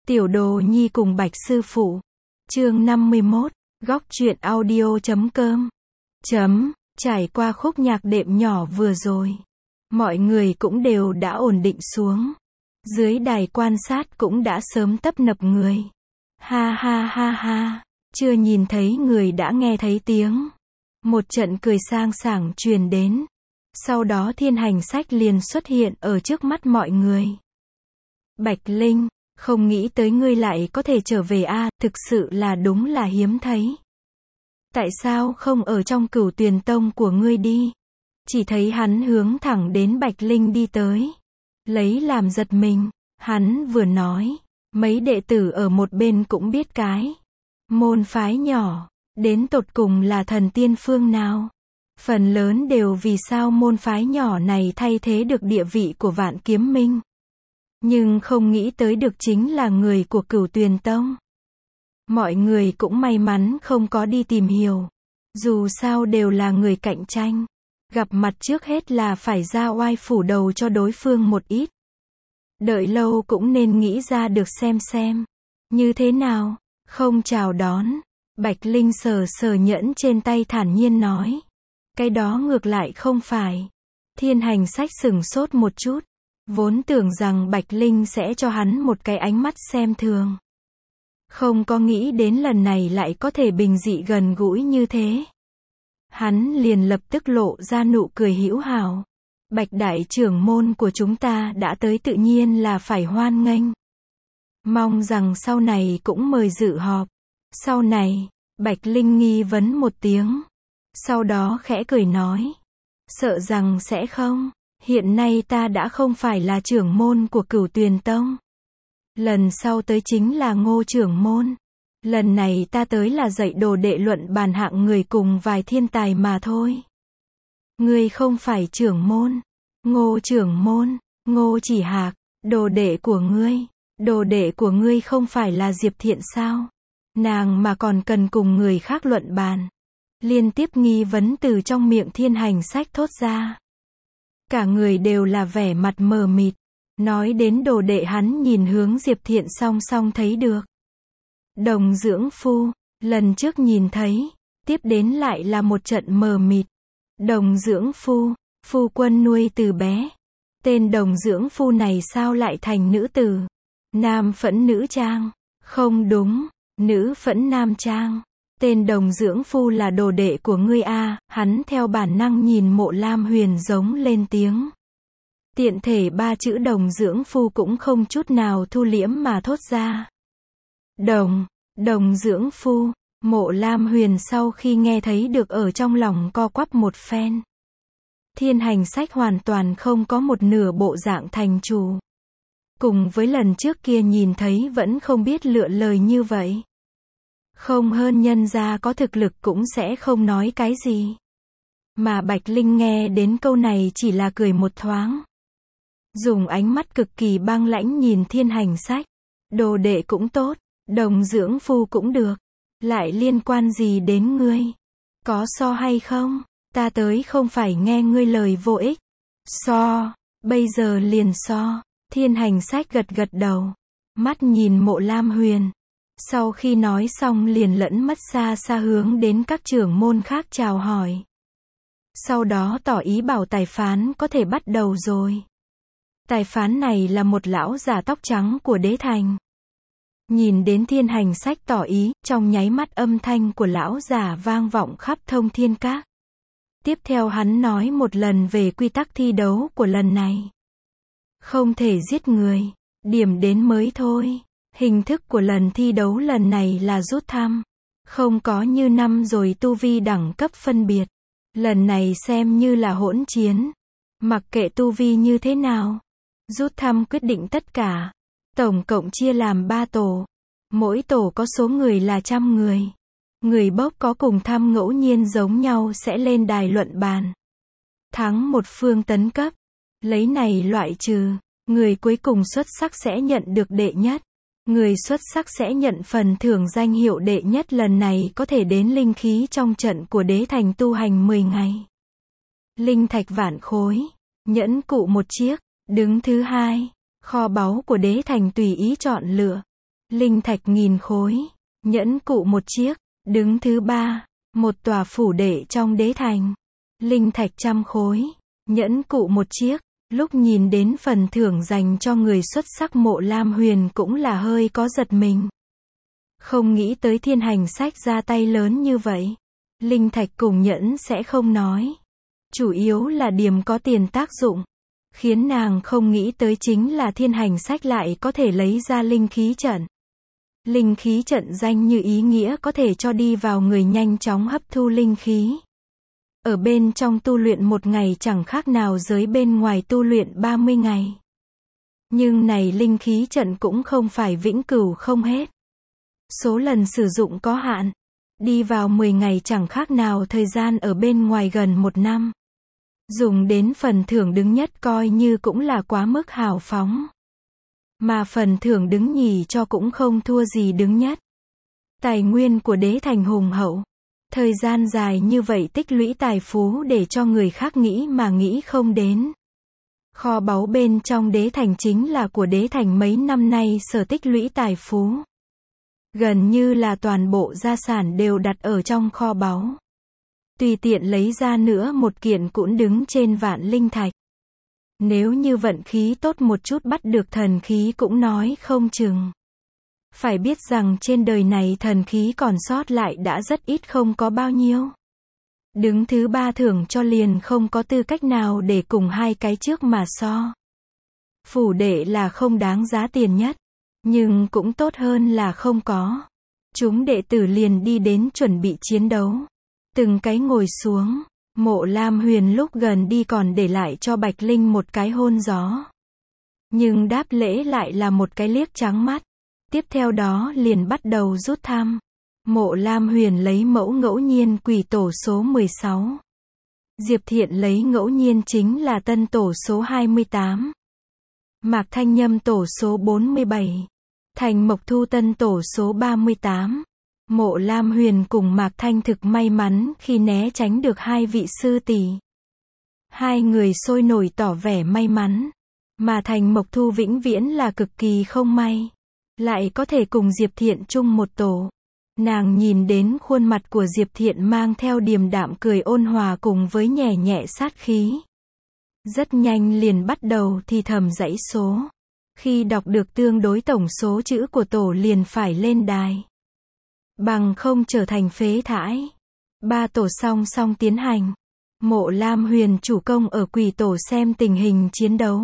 Tiểu Đồ Nhi cùng Bạch sư phụ. Chương 51, góc truyện audio.com. Trải qua khúc nhạc đệm nhỏ vừa rồi, mọi người cũng đều đã ổn định xuống. Dưới đài quan sát cũng đã sớm tấp nập người. Ha ha ha ha, chưa nhìn thấy người đã nghe thấy tiếng. Một trận cười sang sảng truyền đến. Sau đó Thiên Hành Sách liền xuất hiện ở trước mắt mọi người. Bạch Linh, không nghĩ tới ngươi lại có thể trở về a, thực sự là đúng là hiếm thấy. Tại sao không ở trong Cửu Tuyền Tông của ngươi đi? Chỉ thấy hắn hướng thẳng đến Bạch Linh đi tới. Lấy làm giật mình, hắn vừa nói, mấy đệ tử ở một bên cũng biết cái. Môn phái nhỏ, đến tột cùng là thần tiên phương nào? Phần lớn đều vì sao môn phái nhỏ này thay thế được địa vị của Vạn Kiếm Minh. Nhưng không nghĩ tới được chính là người của Cửu Tuyền Tông. Mọi người cũng may mắn không có đi tìm hiểu. Dù sao đều là người cạnh tranh. Gặp mặt trước hết là phải ra oai phủ đầu cho đối phương một ít. Đợi lâu cũng nên nghĩ ra được xem. Như thế nào, không chào đón. Bạch Linh sờ sờ nhẫn trên tay thản nhiên nói. Cái đó ngược lại không phải. Thiên Hành Sách sửng sốt một chút. Vốn tưởng rằng Bạch Linh sẽ cho hắn một cái ánh mắt xem thường. Không có nghĩ đến lần này lại có thể bình dị gần gũi như thế. Hắn liền lập tức lộ ra nụ cười hữu hảo. Bạch đại trưởng môn của chúng ta đã tới, tự nhiên là phải hoan nghênh. Mong rằng sau này cũng mời dự họp. Sau này, Bạch Linh nghi vấn một tiếng. Sau đó khẽ cười nói. Sợ rằng sẽ không. Hiện nay ta đã không phải là trưởng môn của Cửu Tuyền Tông. Lần sau tới chính là Ngô trưởng môn. Lần này ta tới là dạy đồ đệ luận bàn hạng người cùng vài thiên tài mà thôi. Ngươi không phải trưởng môn. Ngô trưởng môn, Ngô Chỉ Hạc, đồ đệ của ngươi không phải là Diệp Thiện sao? Nàng mà còn cần cùng người khác luận bàn. Liên tiếp nghi vấn từ trong miệng Thiên Hành Sách thốt ra. Cả người đều là vẻ mặt mờ mịt. Nói đến đồ đệ hắn nhìn hướng Diệp Thiện song song thấy được. Đồng dưỡng phu, lần trước nhìn thấy, tiếp đến lại là một trận mờ mịt. Đồng dưỡng phu, phu quân nuôi từ bé. Tên đồng dưỡng phu này sao lại thành nữ tử? Nam phẫn nữ trang. Không đúng, nữ phẫn nam trang. Tên đồng dưỡng phu là đồ đệ của ngươi a. Hắn theo bản năng nhìn Mộ Lam Huyền giống lên tiếng. Tiện thể ba chữ đồng dưỡng phu cũng không chút nào thu liễm mà thốt ra. Đồng dưỡng phu. Mộ Lam Huyền sau khi nghe thấy được ở trong lòng co quắp một phen. Thiên Hành Sách hoàn toàn không có một nửa bộ dạng thành chủ. Cùng với lần trước kia nhìn thấy vẫn không biết lựa lời như vậy. Không hơn nhân gia có thực lực cũng sẽ không nói cái gì. Mà Bạch Linh nghe đến câu này chỉ là cười một thoáng. Dùng ánh mắt cực kỳ băng lãnh nhìn Thiên Hành Sách. Đồ đệ cũng tốt, đồng dưỡng phu cũng được. Lại liên quan gì đến ngươi? Có so hay không? Ta tới không phải nghe ngươi lời vô ích. So, bây giờ liền so. Thiên Hành Sách gật gật đầu. Mắt nhìn Mộ Lam Huyền. Sau khi nói xong liền lẫn mất xa hướng đến các trưởng môn khác chào hỏi. Sau đó tỏ ý bảo tài phán có thể bắt đầu rồi. Tài phán này là một lão già tóc trắng của Đế Thành. Nhìn đến Thiên Hành Sách tỏ ý, trong nháy mắt âm thanh của lão già vang vọng khắp Thông Thiên Các. Tiếp theo hắn nói một lần về quy tắc thi đấu của lần này. Không thể giết người, điểm đến mới thôi. Hình thức của lần thi đấu lần này là rút thăm. Không có như năm rồi tu vi đẳng cấp phân biệt. Lần này xem như là hỗn chiến. Mặc kệ tu vi như thế nào. Rút thăm quyết định tất cả. Tổng cộng chia làm 3 tổ. Mỗi tổ có số người là 100 người. Người bốc có cùng thăm ngẫu nhiên giống nhau sẽ lên đài luận bàn. Thắng một phương tấn cấp. Lấy này loại trừ. Người cuối cùng xuất sắc sẽ nhận được đệ nhất. Người xuất sắc sẽ nhận phần thưởng danh hiệu đệ nhất, lần này có thể đến linh khí trong trận của Đế Thành tu hành 10 ngày. Linh thạch vạn khối. Nhẫn cụ một chiếc. Đứng thứ hai. Kho báu của Đế Thành tùy ý chọn lựa. linh thạch 1000 khối, nhẫn cụ 1 chiếc, đứng thứ 3, một tòa phủ đệ trong đế thành, linh thạch 100 khối, nhẫn cụ 1 chiếc. Lúc nhìn đến phần thưởng dành cho người xuất sắc, Mộ Lam Huyền cũng là hơi có giật mình. Không nghĩ tới Thiên Hành Sách ra tay lớn như vậy. Linh thạch cùng nhẫn sẽ không nói. Chủ yếu là điểm có tiền tác dụng. Khiến nàng không nghĩ tới chính là Thiên Hành Sách lại có thể lấy ra linh khí trận. Linh khí trận danh như ý nghĩa có thể cho đi vào người nhanh chóng hấp thu linh khí. Ở bên trong tu luyện 1 ngày chẳng khác nào giới bên ngoài tu luyện 30 ngày. Nhưng này linh khí trận cũng không phải vĩnh cửu không hết. Số lần sử dụng có hạn. Đi vào 10 ngày chẳng khác nào thời gian ở bên ngoài gần 1 năm. Dùng đến phần thưởng đứng nhất coi như cũng là quá mức hào phóng. Mà phần thưởng đứng nhì cho cũng không thua gì đứng nhất. Tài nguyên của đế thành hùng hậu. Thời gian dài như vậy tích lũy tài phú để cho người khác nghĩ mà nghĩ không đến. Kho báu bên trong đế thành chính là của đế thành mấy năm nay sở tích lũy tài phú. Gần như là toàn bộ gia sản đều đặt ở trong kho báu. Tùy tiện lấy ra nữa một kiện cũng đứng trên vạn linh thạch. Nếu như vận khí tốt một chút bắt được thần khí cũng nói không chừng. Phải biết rằng trên đời này thần khí còn sót lại đã rất ít, không có bao nhiêu. Đứng thứ 3 thưởng cho liền không có tư cách nào để cùng hai cái trước mà so. Phủ đệ là không đáng giá tiền nhất, nhưng cũng tốt hơn là không có. Chúng đệ tử liền đi đến chuẩn bị chiến đấu. Từng cái ngồi xuống, Mộ Lam Huyền lúc gần đi còn để lại cho Bạch Linh một cái hôn gió. Nhưng đáp lễ lại là một cái liếc trắng mắt. Tiếp theo đó liền bắt đầu rút thăm. Mộ Lam Huyền lấy mẫu ngẫu nhiên quỷ tổ số 16. Diệp Thiện lấy ngẫu nhiên chính là tân tổ số 28. Mạc Thanh Nhâm tổ số 47. Thành Mộc Thu tân tổ số 38. Mộ Lam Huyền cùng Mạc Thanh thực may mắn khi né tránh được 2 vị sư tỷ. 2 người sôi nổi tỏ vẻ may mắn. Mà Thành Mộc Thu vĩnh viễn là cực kỳ không may. Lại có thể cùng Diệp Thiện chung một tổ. Nàng nhìn đến khuôn mặt của Diệp Thiện mang theo điềm đạm cười ôn hòa cùng với nhẹ nhẹ sát khí. Rất nhanh liền bắt đầu thì thầm dãy số. Khi đọc được tương đối tổng số chữ của tổ liền phải lên đài. Bằng không trở thành phế thải. 3 tổ song song tiến hành. Mộ Lam Huyền chủ công ở quỷ tổ xem tình hình chiến đấu.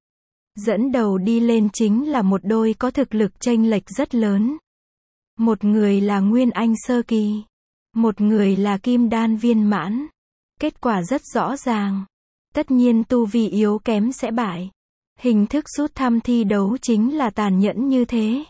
Dẫn đầu đi lên chính là một đôi có thực lực chênh lệch rất lớn. Một người là Nguyên Anh sơ kỳ, một người là Kim Đan viên mãn. Kết quả rất rõ ràng. Tất nhiên tu vi yếu kém sẽ bại. Hình thức rút thăm thi đấu chính là tàn nhẫn như thế.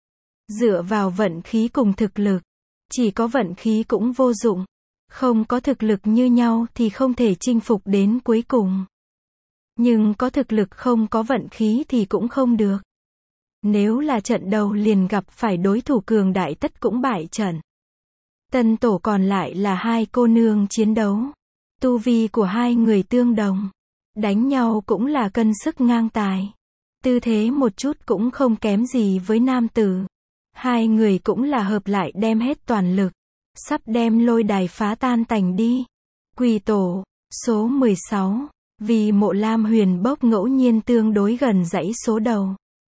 Dựa vào vận khí cùng thực lực. Chỉ có vận khí cũng vô dụng. Không có thực lực như nhau thì không thể chinh phục đến cuối cùng. Nhưng có thực lực không có vận khí thì cũng không được. Nếu là trận đầu liền gặp phải đối thủ cường đại tất cũng bại trận. Tân tổ còn lại là 2 cô nương chiến đấu. Tu vi của 2 người tương đồng. Đánh nhau cũng là cân sức ngang tài. Tư thế một chút cũng không kém gì với nam tử. 2 người cũng là hợp lại đem hết toàn lực. Sắp đem lôi đài phá tan tành đi. Quỷ tổ, số 16. Vì Mộ Lam Huyền bốc ngẫu nhiên tương đối gần dãy số đầu.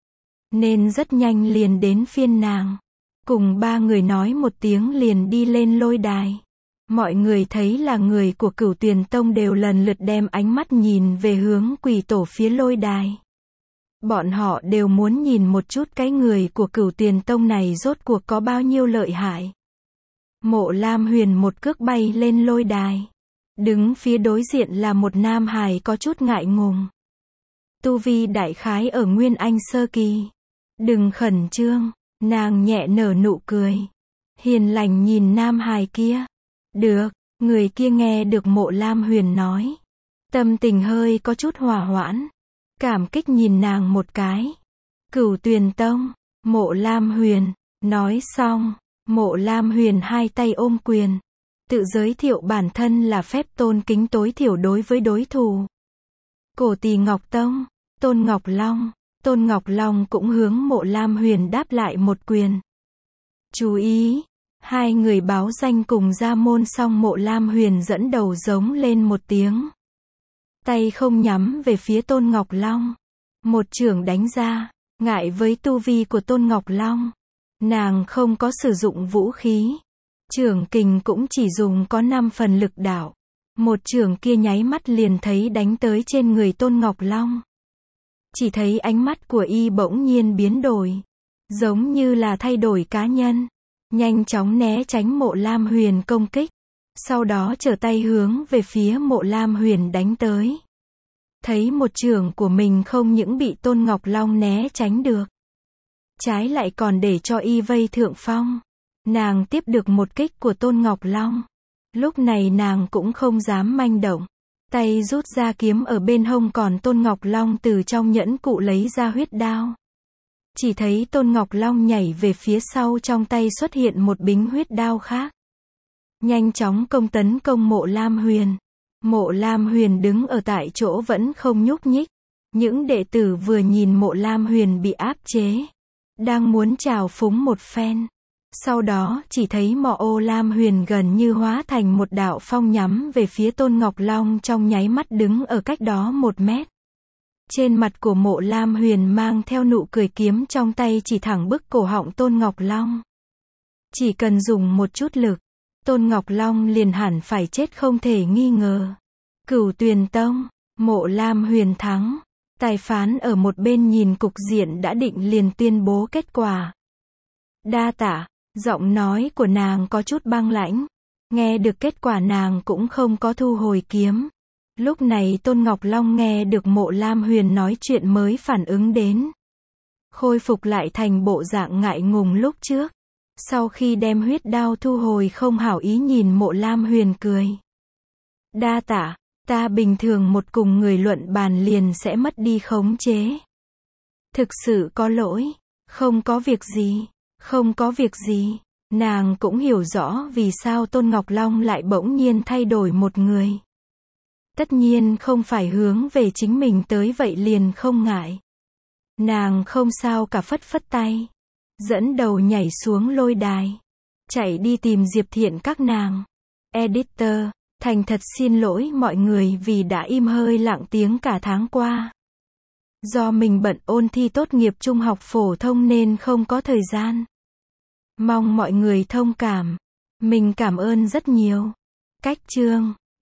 Nên rất nhanh liền đến phiên nàng. Cùng 3 người nói một tiếng liền đi lên lôi đài. Mọi người thấy là người của Cửu Tuyền Tông đều lần lượt đem ánh mắt nhìn về hướng quỷ tổ phía lôi đài. Bọn họ đều muốn nhìn một chút cái người của Cửu Tuyền Tông này rốt cuộc có bao nhiêu lợi hại. Mộ Lam Huyền một cước bay lên lôi đài. Đứng phía đối diện là một nam hài có chút ngại ngùng. Tu vi đại khái ở Nguyên Anh sơ kỳ. Đừng khẩn trương, nàng nhẹ nở nụ cười. Hiền lành nhìn nam hài kia. Được, người kia nghe được Mộ Lam Huyền nói. Tâm tình hơi có chút hòa hoãn. Cảm kích nhìn nàng một cái. Cửu Tuyền Tông, Mộ Lam Huyền, nói xong. Mộ Lam Huyền 2 tay ôm quyền. Tự giới thiệu bản thân là phép tôn kính tối thiểu đối với đối thủ. Cổ Tỳ Ngọc Tông, Tôn Ngọc Long, Tôn Ngọc Long cũng hướng Mộ Lam Huyền đáp lại một quyền. Chú ý! Hai người báo danh cùng ra môn xong Mộ Lam Huyền dẫn đầu giống lên một tiếng. Tay không nhắm về phía Tôn Ngọc Long. Một chưởng đánh ra, ngại với tu vi của Tôn Ngọc Long. Nàng không có sử dụng vũ khí. Chưởng kình cũng chỉ dùng có 5 phần lực đạo. Một chưởng kia nháy mắt liền thấy đánh tới trên người Tôn Ngọc Long. Chỉ thấy ánh mắt của y bỗng nhiên biến đổi. Giống như là thay đổi cá nhân. Nhanh chóng né tránh Mộ Lam Huyền công kích. Sau đó trở tay hướng về phía Mộ Lam Huyền đánh tới. Thấy một chưởng của mình không những bị Tôn Ngọc Long né tránh được. Trái lại còn để cho y vây thượng phong. Nàng tiếp được một kích của Tôn Ngọc Long. Lúc này nàng cũng không dám manh động. Tay rút ra kiếm ở bên hông, còn Tôn Ngọc Long từ trong nhẫn cụ lấy ra huyết đao. Chỉ thấy Tôn Ngọc Long nhảy về phía sau, trong tay xuất hiện một bính huyết đao khác. Nhanh chóng tấn công Mộ Lam Huyền. Mộ Lam Huyền đứng ở tại chỗ vẫn không nhúc nhích. Những đệ tử vừa nhìn Mộ Lam Huyền bị áp chế, đang muốn trào phúng một phen. Sau đó chỉ thấy Mộ Lam Huyền gần như hóa thành một đạo phong nhắm về phía Tôn Ngọc Long, trong nháy mắt đứng ở cách đó 1 mét. Trên mặt của Mộ Lam Huyền mang theo nụ cười, kiếm trong tay chỉ thẳng bức cổ họng Tôn Ngọc Long. Chỉ cần dùng một chút lực, Tôn Ngọc Long liền hẳn phải chết không thể nghi ngờ. Cửu Tuyền Tông, Mộ Lam Huyền thắng. Tài phán ở một bên nhìn cục diện đã định liền tuyên bố kết quả. Đa tạ. Giọng nói của nàng có chút băng lãnh. Nghe được kết quả nàng cũng không có thu hồi kiếm. Lúc này Tôn Ngọc Long nghe được Mộ Lam Huyền nói chuyện mới phản ứng đến. Khôi phục lại thành bộ dạng ngại ngùng lúc trước. Sau khi đem huyết đao thu hồi, không hảo ý nhìn Mộ Lam Huyền cười. Đa tạ, ta bình thường một cùng người luận bàn liền sẽ mất đi khống chế. Thực sự có lỗi. Không có việc gì. Không có việc gì. Nàng cũng hiểu rõ vì sao Tôn Ngọc Long lại bỗng nhiên thay đổi một người. Tất nhiên không phải hướng về chính mình tới, vậy liền không ngại. Nàng không sao cả, phất phất tay. Dẫn đầu nhảy xuống lôi đài. Chạy đi tìm Diệp Thiện các nàng. Editor, thành thật xin lỗi mọi người vì đã im hơi lặng tiếng cả tháng qua. Do mình bận ôn thi tốt nghiệp trung học phổ thông nên không có thời gian. Mong mọi người thông cảm. Mình cảm ơn rất nhiều. Cách chương